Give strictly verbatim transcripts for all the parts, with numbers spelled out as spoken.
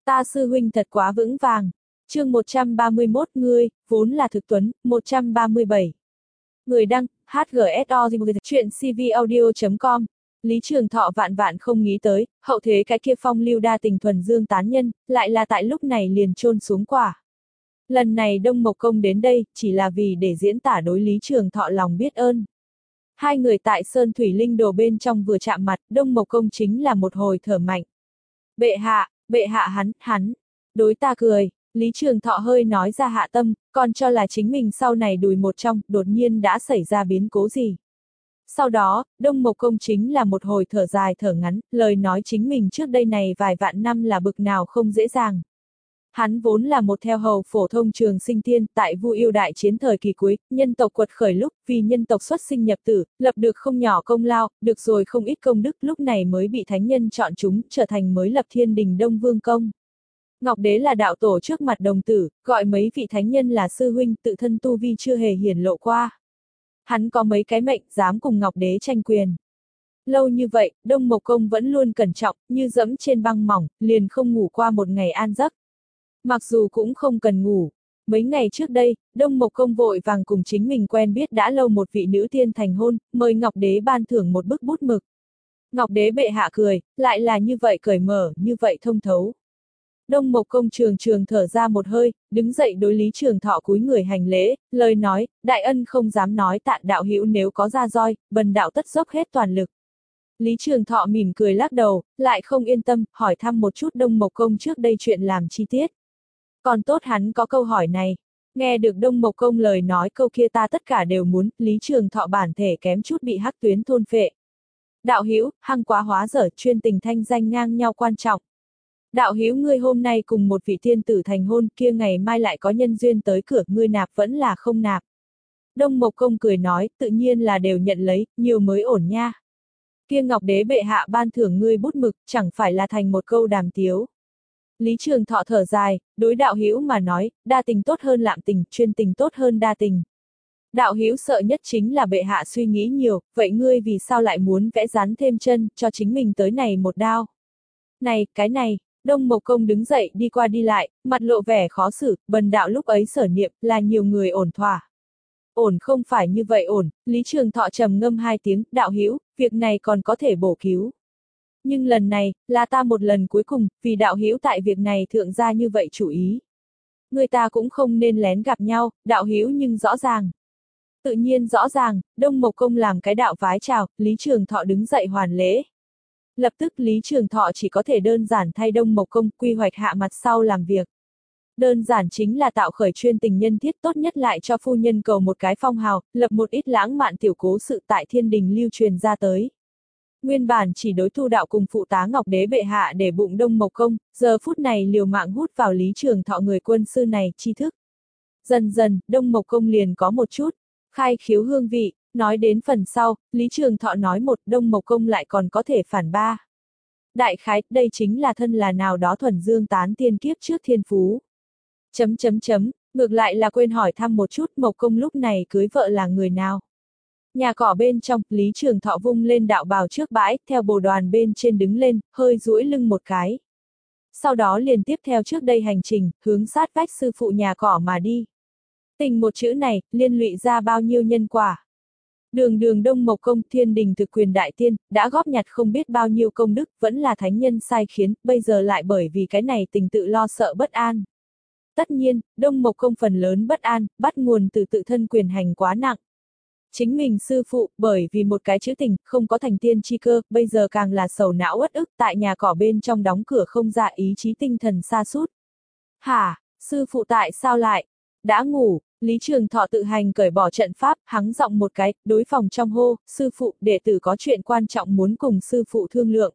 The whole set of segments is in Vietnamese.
Ta sư huynh thật quá vững vàng. Chương một trăm ba mươi mốt ngươi, vốn là thực tuấn, một trăm ba mươi bảy. Người đăng, hát giê ét o chuyện c v audio chấm com. Lý Trường Thọ vạn vạn không nghĩ tới, hậu thế cái kia phong lưu đa tình thuần dương tán nhân, lại là tại lúc này liền chôn xuống quả. Lần này Đông Mộc Công đến đây, chỉ là vì để diễn tả đối Lý Trường Thọ lòng biết ơn. Hai người tại Sơn Thủy Linh Đồ bên trong vừa chạm mặt, Đông Mộc Công chính là một hồi thở mạnh. Bệ hạ, bệ hạ hắn, hắn, đối ta cười. Lý Trường Thọ hơi nói ra hạ tâm, còn cho là chính mình sau này đùi một trong, đột nhiên đã xảy ra biến cố gì. Sau đó, Đông Mộc Công chính là một hồi thở dài thở ngắn, lời nói chính mình trước đây này vài vạn năm là bực nào không dễ dàng. Hắn vốn là một theo hầu phổ thông trường sinh tiên, tại Vu Yêu đại chiến thời kỳ cuối, nhân tộc quật khởi lúc, vì nhân tộc xuất sinh nhập tử, lập được không nhỏ công lao, được rồi không ít công đức, lúc này mới bị thánh nhân chọn chúng, trở thành mới lập thiên đình Đông Vương Công. Ngọc Đế là đạo tổ trước mặt đồng tử, gọi mấy vị thánh nhân là sư huynh, tự thân tu vi chưa hề hiển lộ qua. Hắn có mấy cái mệnh, dám cùng Ngọc Đế tranh quyền. Lâu như vậy, Đông Mộc Công vẫn luôn cẩn trọng, như dẫm trên băng mỏng, liền không ngủ qua một ngày an giấc. Mặc dù cũng không cần ngủ. Mấy ngày trước đây, Đông Mộc Công vội vàng cùng chính mình quen biết đã lâu một vị nữ tiên thành hôn, mời Ngọc Đế ban thưởng một bức bút mực. Ngọc Đế bệ hạ cười, lại là như vậy cởi mở, như vậy thông thấu. Đông Mộc Công trường trường thở ra một hơi, đứng dậy đối Lý Trường Thọ cúi người hành lễ, lời nói, đại ân không dám nói tạ đạo hữu nếu có ra roi, bần đạo tất dốc hết toàn lực. Lý Trường Thọ mỉm cười lắc đầu, lại không yên tâm, hỏi thăm một chút Đông Mộc Công trước đây chuyện làm chi tiết. Còn tốt hắn có câu hỏi này. Nghe được Đông Mộc Công lời nói câu kia ta tất cả đều muốn, Lý Trường Thọ bản thể kém chút bị hắc tuyến thôn phệ. Đạo hữu, hăng quá hóa dở, chuyên tình thanh danh ngang nhau quan trọng. Đạo hữu ngươi hôm nay cùng một vị tiên tử thành hôn, kia ngày mai lại có nhân duyên tới cửa, ngươi nạp vẫn là không nạp. Đông Mộc Công cười nói, tự nhiên là đều nhận lấy, nhiều mới ổn nha. Kia Ngọc Đế bệ hạ ban thưởng ngươi bút mực, chẳng phải là thành một câu đàm tiếu. Lý Trường Thọ thở dài, đối đạo hữu mà nói, đa tình tốt hơn lạm tình, chuyên tình tốt hơn đa tình. Đạo hữu sợ nhất chính là bệ hạ suy nghĩ nhiều, vậy ngươi vì sao lại muốn vẽ rắn thêm chân, cho chính mình tới này một đao. Này, cái này, Đông Mộc Công đứng dậy đi qua đi lại, mặt lộ vẻ khó xử, bần đạo lúc ấy sở niệm, là nhiều người ổn thỏa. Ổn không phải như vậy ổn, Lý Trường Thọ trầm ngâm hai tiếng, đạo hữu, việc này còn có thể bổ cứu. Nhưng lần này, là ta một lần cuối cùng, vì đạo hữu tại việc này thượng ra như vậy chủ ý. Người ta cũng không nên lén gặp nhau, đạo hữu nhưng rõ ràng. Tự nhiên rõ ràng, Đông Mộc Công làm cái đạo vái chào, Lý Trường Thọ đứng dậy hoàn lễ. Lập tức Lý Trường Thọ chỉ có thể đơn giản thay Đông Mộc Công quy hoạch hạ mặt sau làm việc. Đơn giản chính là tạo khởi chuyên tình nhân thiết tốt nhất lại cho phu nhân cầu một cái phong hào, lập một ít lãng mạn tiểu cố sự tại thiên đình lưu truyền ra tới. Nguyên bản chỉ đối Thu Đạo cùng phụ tá Ngọc Đế bệ hạ để bụng Đông Mộc Công, giờ phút này liều mạng hút vào Lý Trường Thọ người quân sư này tri thức. Dần dần, Đông Mộc Công liền có một chút khai khiếu hương vị, nói đến phần sau, Lý Trường Thọ nói một, Đông Mộc Công lại còn có thể phản ba. Đại khái, đây chính là thân là nào đó thuần dương tán tiên kiếp trước thiên phú. Chấm chấm chấm, ngược lại là quên hỏi thăm một chút Mộc Công lúc này cưới vợ là người nào. Nhà cỏ bên trong, Lý Trường Thọ vung lên đạo bào trước bãi, theo bồ đoàn bên trên đứng lên, hơi duỗi lưng một cái. Sau đó liền tiếp theo trước đây hành trình, hướng sát vách sư phụ nhà cỏ mà đi. Tình một chữ này, liên lụy ra bao nhiêu nhân quả. Đường đường Đông Mộc Công thiên đình thực quyền đại tiên, đã góp nhặt không biết bao nhiêu công đức, vẫn là thánh nhân sai khiến, bây giờ lại bởi vì cái này tình tự lo sợ bất an. Tất nhiên, Đông Mộc Công phần lớn bất an, bắt nguồn từ tự thân quyền hành quá nặng. Chính mình sư phụ, bởi vì một cái chữ tình, không có thành tiên chi cơ, bây giờ càng là sầu não uất ức, tại nhà cỏ bên trong đóng cửa không ra ý chí tinh thần sa sút. Hả, sư phụ tại sao lại? Đã ngủ, Lý Trường Thọ tự hành cởi bỏ trận pháp, hắng giọng một cái, đối phòng trong hô, sư phụ, đệ tử có chuyện quan trọng muốn cùng sư phụ thương lượng.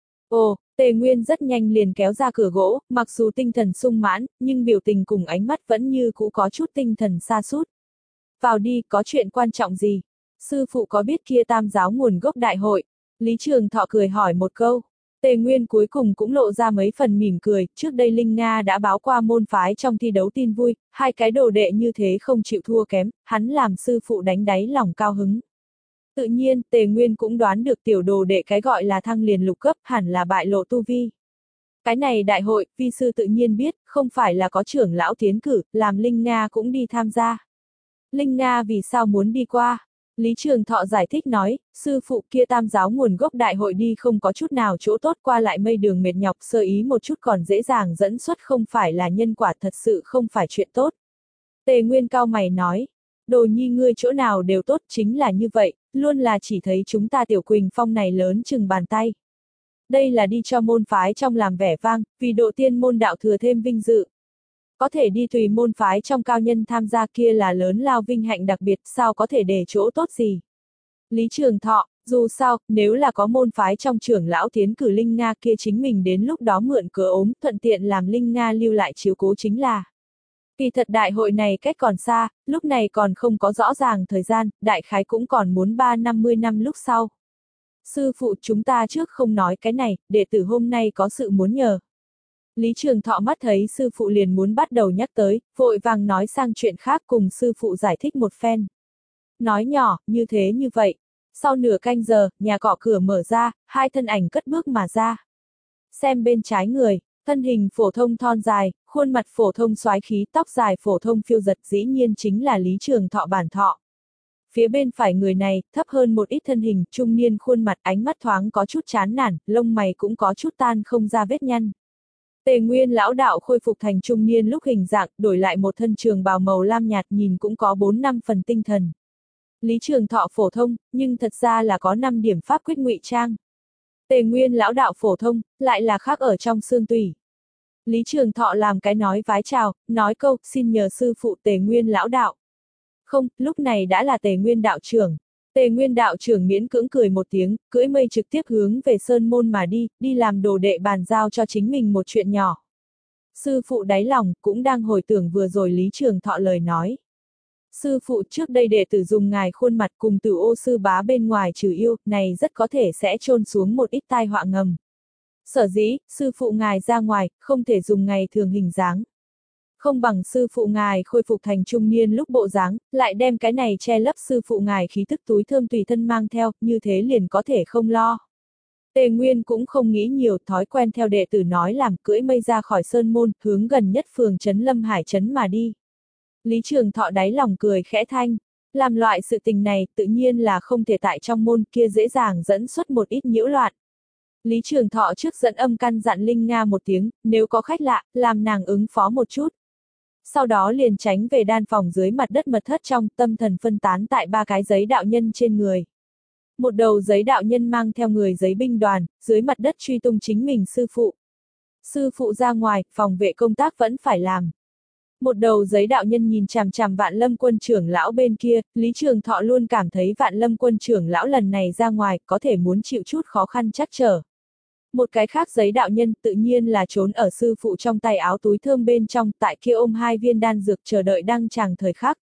Ồ, Tề Nguyên rất nhanh liền kéo ra cửa gỗ, mặc dù tinh thần sung mãn, nhưng biểu tình cùng ánh mắt vẫn như cũ có chút tinh thần sa sút. Vào đi, có chuyện quan trọng gì? Sư phụ có biết kia tam giáo nguồn gốc đại hội? Lý Trường Thọ cười hỏi một câu. Tề Nguyên cuối cùng cũng lộ ra mấy phần mỉm cười, trước đây Linh Nga đã báo qua môn phái trong thi đấu tin vui, hai cái đồ đệ như thế không chịu thua kém, hắn làm sư phụ đánh đáy lòng cao hứng. Tự nhiên, Tề Nguyên cũng đoán được tiểu đồ đệ cái gọi là thăng liền lục cấp hẳn là bại lộ tu vi. Cái này đại hội, vi sư tự nhiên biết, không phải là có trưởng lão tiến cử, làm Linh Nga cũng đi tham gia. Linh Nga vì sao muốn đi qua? Lý Trường Thọ giải thích nói, sư phụ kia tam giáo nguồn gốc đại hội đi không có chút nào chỗ tốt, qua lại mây đường mệt nhọc, sơ ý một chút còn dễ dàng dẫn xuất, không phải là nhân quả, thật sự không phải chuyện tốt. Tề Nguyên cao mày nói, Đồ Nhi ngươi chỗ nào đều tốt, chính là như vậy, luôn là chỉ thấy chúng ta Tiểu Quỳnh Phong này lớn chừng bàn tay. Đây là đi cho môn phái trong làm vẻ vang, vì độ tiên môn đạo thừa thêm vinh dự. Có thể đi tùy môn phái trong cao nhân tham gia kia là lớn lao vinh hạnh đặc biệt, sao có thể để chỗ tốt gì. Lý Trường Thọ, dù sao, nếu là có môn phái trong trưởng lão tiến cử Linh Nga kia chính mình đến lúc đó mượn cớ ốm, thuận tiện làm Linh Nga lưu lại chiếu cố chính là. Kỳ thật đại hội này cách còn xa, lúc này còn không có rõ ràng thời gian, đại khái cũng còn muốn ba năm mươi năm lúc sau. Sư phụ chúng ta trước không nói cái này, đệ tử hôm nay có sự muốn nhờ. Lý Trường Thọ mắt thấy sư phụ liền muốn bắt đầu nhắc tới, vội vàng nói sang chuyện khác cùng sư phụ giải thích một phen. Nói nhỏ, như thế như vậy. Sau nửa canh giờ, nhà cọ cửa mở ra, hai thân ảnh cất bước mà ra. Xem bên trái người, thân hình phổ thông thon dài, khuôn mặt phổ thông soái khí, tóc dài phổ thông phiêu giật dĩ nhiên chính là Lý Trường Thọ bản thọ. Phía bên phải người này, thấp hơn một ít thân hình, trung niên khuôn mặt ánh mắt thoáng có chút chán nản, lông mày cũng có chút tan không ra vết nhăn. Tề Nguyên lão đạo khôi phục thành trung niên lúc hình dạng, đổi lại một thân trường bào màu lam nhạt nhìn cũng có bốn năm phần tinh thần. Lý Trường Thọ phổ thông, nhưng thật ra là có năm điểm pháp quyết ngụy trang. Tề Nguyên lão đạo phổ thông, lại là khác ở trong xương tủy. Lý Trường Thọ làm cái nói vái chào, nói câu, xin nhờ sư phụ Tề Nguyên lão đạo. Không, lúc này đã là Tề Nguyên đạo trưởng. Tề Nguyên đạo trưởng miễn cưỡng cười một tiếng, cưỡi mây trực tiếp hướng về Sơn Môn mà đi, đi làm đồ đệ bàn giao cho chính mình một chuyện nhỏ. Sư phụ đáy lòng, cũng đang hồi tưởng vừa rồi Lý Trường Thọ lời nói. Sư phụ trước đây đệ tử dùng ngài khuôn mặt cùng Tử Ô sư bá bên ngoài trừ yêu, này rất có thể sẽ chôn xuống một ít tai họa ngầm. Sở dĩ, sư phụ ngài ra ngoài, không thể dùng ngày thường hình dáng. Không bằng sư phụ ngài khôi phục thành trung niên lúc bộ dáng, lại đem cái này che lấp sư phụ ngài khí tức túi thơm tùy thân mang theo, như thế liền có thể không lo. Tề Nguyên cũng không nghĩ nhiều, thói quen theo đệ tử nói làm, cưỡi mây ra khỏi Sơn Môn, hướng gần nhất phường trấn Lâm Hải trấn mà đi. Lý Trường Thọ đáy lòng cười khẽ thanh, làm loại sự tình này tự nhiên là không thể tại trong môn kia dễ dàng dẫn xuất một ít nhiễu loạn. Lý Trường Thọ trước dẫn âm căn dặn Linh Nga một tiếng, nếu có khách lạ, làm nàng ứng phó một chút. Sau đó liền tránh về đan phòng dưới mặt đất mật thất trong, tâm thần phân tán tại ba cái giấy đạo nhân trên người. Một đầu giấy đạo nhân mang theo người giấy binh đoàn, dưới mặt đất truy tung chính mình sư phụ. Sư phụ ra ngoài, phòng vệ công tác vẫn phải làm. Một đầu giấy đạo nhân nhìn chằm chằm Vạn Lâm quân trưởng lão bên kia, Lý Trường Thọ luôn cảm thấy Vạn Lâm quân trưởng lão lần này ra ngoài có thể muốn chịu chút khó khăn trắc trở. Một cái khác giấy đạo nhân tự nhiên là trốn ở sư phụ trong tay áo túi thơm bên trong, tại kia ôm hai viên đan dược chờ đợi đăng tràng thời khắc.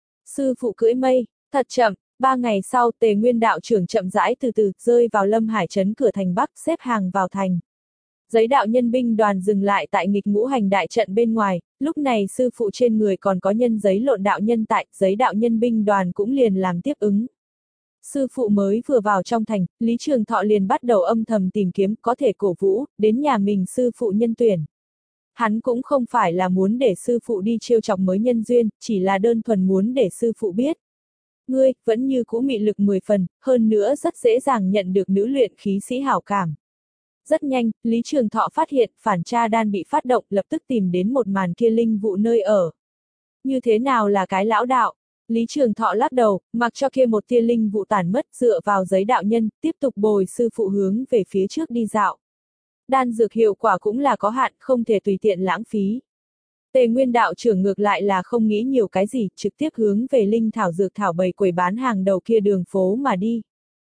Sư phụ cưỡi mây, thật chậm, ba ngày sau Tề Nguyên đạo trưởng chậm rãi từ từ rơi vào Lâm Hải trấn cửa thành Bắc, xếp hàng vào thành. Giấy đạo nhân binh đoàn dừng lại tại nghịch ngũ hành đại trận bên ngoài, lúc này sư phụ trên người còn có nhân giấy lộn đạo nhân tại, giấy đạo nhân binh đoàn cũng liền làm tiếp ứng. Sư phụ mới vừa vào trong thành, Lý Trường Thọ liền bắt đầu âm thầm tìm kiếm có thể cổ vũ, đến nhà mình sư phụ nhân tuyển. Hắn cũng không phải là muốn để sư phụ đi trêu chọc mới nhân duyên, chỉ là đơn thuần muốn để sư phụ biết. Ngươi, vẫn như cũ mị lực mười phần, hơn nữa rất dễ dàng nhận được nữ luyện khí sĩ hảo cảm. Rất nhanh, Lý Trường Thọ phát hiện phản tra đan bị phát động, lập tức tìm đến một màn kia linh vụ nơi ở. Như thế nào là cái lão đạo? Lý Trường Thọ lắc đầu, mặc cho kia một tia linh vụ tản mất, dựa vào giấy đạo nhân, tiếp tục bồi sư phụ hướng về phía trước đi dạo. Đan dược hiệu quả cũng là có hạn, không thể tùy tiện lãng phí. Tề Nguyên đạo trưởng ngược lại là không nghĩ nhiều cái gì, trực tiếp hướng về linh thảo dược thảo bày quầy bán hàng đầu kia đường phố mà đi.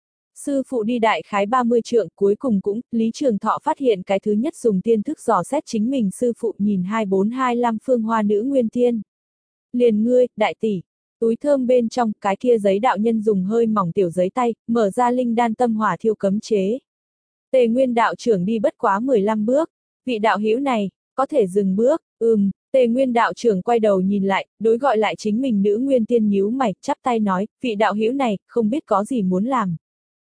Sư phụ đi đại khái ba mươi trượng, cuối cùng cũng, Lý Trường Thọ phát hiện cái thứ nhất dùng tiên thức dò xét chính mình sư phụ nhìn hai bốn hai lăm phương hoa nữ nguyên tiên. Liền ngươi, đại tỷ. Túi thơm bên trong, cái kia giấy đạo nhân dùng hơi mỏng tiểu giấy tay, mở ra linh đan tâm hỏa thiêu cấm chế. Tề Nguyên đạo trưởng đi bất quá mười lăm bước, vị đạo hữu này, có thể dừng bước, ừm, Tề Nguyên đạo trưởng quay đầu nhìn lại, đối gọi lại chính mình nữ nguyên tiên nhíu mày, chắp tay nói, vị đạo hữu này, không biết có gì muốn làm.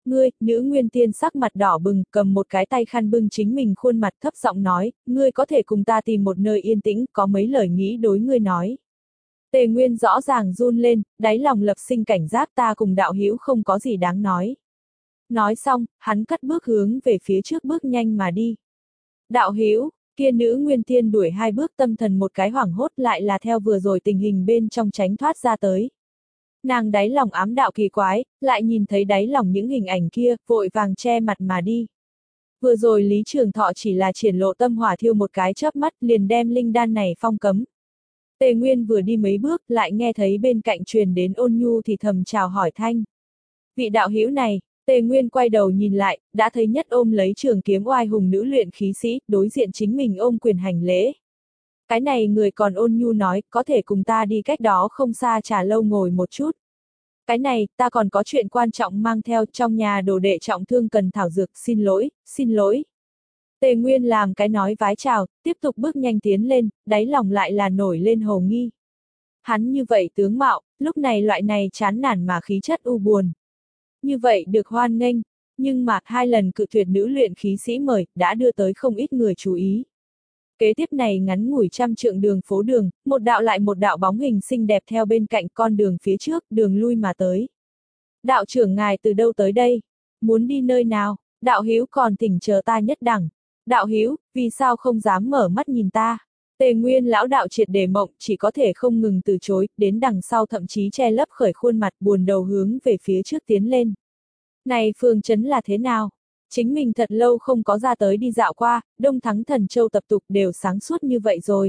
Ngươi, nữ nguyên tiên sắc mặt đỏ bừng, cầm một cái tay khăn bưng chính mình khuôn mặt thấp giọng nói, ngươi có thể cùng ta tìm một nơi yên tĩnh, có mấy lời nghĩ đối ngươi nói. Tề Nguyên rõ ràng run lên, đáy lòng lập sinh cảnh giác, ta cùng đạo hữu không có gì đáng nói. Nói xong, hắn cất bước hướng về phía trước bước nhanh mà đi. Đạo hữu, kia nữ nguyên tiên đuổi hai bước, tâm thần một cái hoảng hốt, lại là theo vừa rồi tình hình bên trong tránh thoát ra tới. Nàng đáy lòng ám đạo kỳ quái, lại nhìn thấy đáy lòng những hình ảnh kia, vội vàng che mặt mà đi. Vừa rồi Lý Trường Thọ chỉ là triển lộ tâm hỏa thiêu một cái chớp mắt, liền đem linh đan này phong cấm. Tề Nguyên vừa đi mấy bước, lại nghe thấy bên cạnh truyền đến ôn nhu thì thầm chào hỏi thanh. Vị đạo hữu này, Tề Nguyên quay đầu nhìn lại, đã thấy nhất ôm lấy trường kiếm oai hùng nữ luyện khí sĩ, đối diện chính mình ôm quyền hành lễ. Cái này người còn ôn nhu nói, có thể cùng ta đi cách đó không xa trà lâu ngồi một chút. Cái này, ta còn có chuyện quan trọng mang theo, trong nhà đồ đệ trọng thương cần thảo dược, xin lỗi, xin lỗi. Tề Nguyên làm cái nói vái chào, tiếp tục bước nhanh tiến lên, đáy lòng lại là nổi lên hồ nghi. Hắn như vậy tướng mạo, lúc này loại này chán nản mà khí chất u buồn. Như vậy được hoan nghênh, nhưng mà hai lần cự tuyệt nữ luyện khí sĩ mời, đã đưa tới không ít người chú ý. Kế tiếp này ngắn ngủi trăm trượng đường phố đường, một đạo lại một đạo bóng hình xinh đẹp theo bên cạnh con đường phía trước, đường lui mà tới. Đạo trưởng ngài từ đâu tới đây? Muốn đi nơi nào? Đạo hữu còn thỉnh chờ ta nhất đẳng. Đạo hữu, vì sao không dám mở mắt nhìn ta? Tề Nguyên lão đạo triệt để mộng, chỉ có thể không ngừng từ chối, đến đằng sau thậm chí che lấp khởi khuôn mặt buồn đầu hướng về phía trước tiến lên. Này phường trấn là thế nào? Chính mình thật lâu không có ra tới đi dạo qua, Đông Thắng Thần Châu tập tục đều sáng suốt như vậy rồi.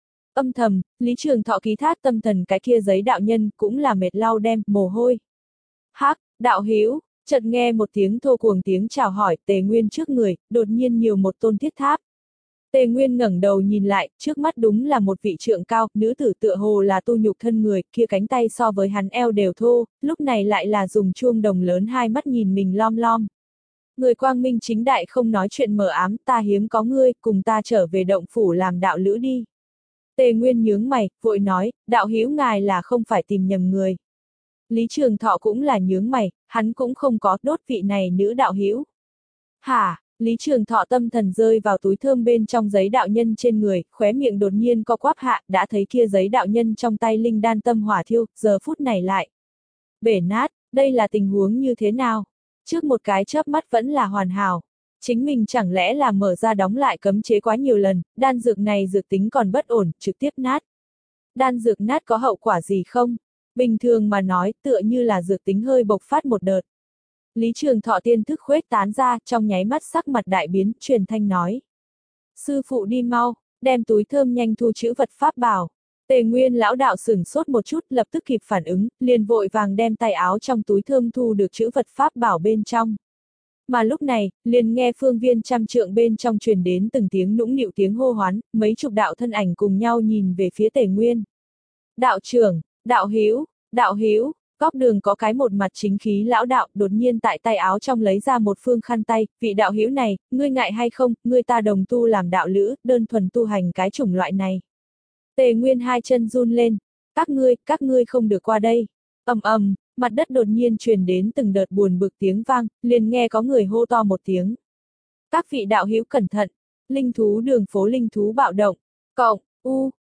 Âm thầm, Lý Trường Thọ ký thác tâm thần cái kia giấy đạo nhân cũng là mệt lau đem, mồ hôi. Hắc, đạo hữu, chợt nghe một tiếng thô cuồng tiếng chào hỏi, Tề Nguyên trước người, đột nhiên nhiều một tôn thiết tháp. Tề Nguyên ngẩng đầu nhìn lại, trước mắt đúng là một vị trượng cao, nữ tử tựa hồ là tu nhục thân người, kia cánh tay so với hắn eo đều thô, lúc này lại là dùng chuông đồng lớn hai mắt nhìn mình lom lom. Người quang minh chính đại không nói chuyện mờ ám, ta hiếm có ngươi, cùng ta trở về động phủ làm đạo lữ đi. Tề Nguyên nhướng mày, vội nói, đạo hữu ngài là không phải tìm nhầm người. Lý Trường Thọ cũng là nhướng mày, hắn cũng không có đốt vị này nữ đạo hữu. Hả? Lý Trường Thọ tâm thần rơi vào túi thơm bên trong giấy đạo nhân trên người, khóe miệng đột nhiên co quắp hạ, đã thấy kia giấy đạo nhân trong tay linh đan tâm hỏa thiêu, giờ phút này lại bể nát, đây là tình huống như thế nào? Trước một cái chớp mắt vẫn là hoàn hảo. Chính mình chẳng lẽ là mở ra đóng lại cấm chế quá nhiều lần, đan dược này dược tính còn bất ổn, trực tiếp nát. Đan dược nát có hậu quả gì không? Bình thường mà nói, tựa như là dược tính hơi bộc phát một đợt. Lý Trường Thọ tiên thức khuếch tán ra, trong nháy mắt sắc mặt đại biến, truyền thanh nói. Sư phụ đi mau, đem túi thơm nhanh thu trữ vật pháp bảo. Tề Nguyên lão đạo sửng sốt một chút, lập tức kịp phản ứng, liền vội vàng đem tay áo trong túi thơm thu được trữ vật pháp bảo bên trong. Mà lúc này, liền nghe phương viên trăm trượng bên trong truyền đến từng tiếng nũng nịu tiếng hô hoán, mấy chục đạo thân ảnh cùng nhau nhìn về phía Tề Nguyên. Đạo trưởng, đạo hữu, đạo hữu. Góc đường có cái một mặt chính khí lão đạo, đột nhiên tại tay áo trong lấy ra một phương khăn tay, vị đạo hữu này, ngươi ngại hay không, ngươi ta đồng tu làm đạo lữ, đơn thuần tu hành cái chủng loại này. Tề Nguyên hai chân run lên, các ngươi, các ngươi không được qua đây. Ầm ầm, mặt đất đột nhiên truyền đến từng đợt buồn bực tiếng vang, liền nghe có người hô to một tiếng. Các vị đạo hữu cẩn thận, linh thú đường phố linh thú bạo động, cộng, u,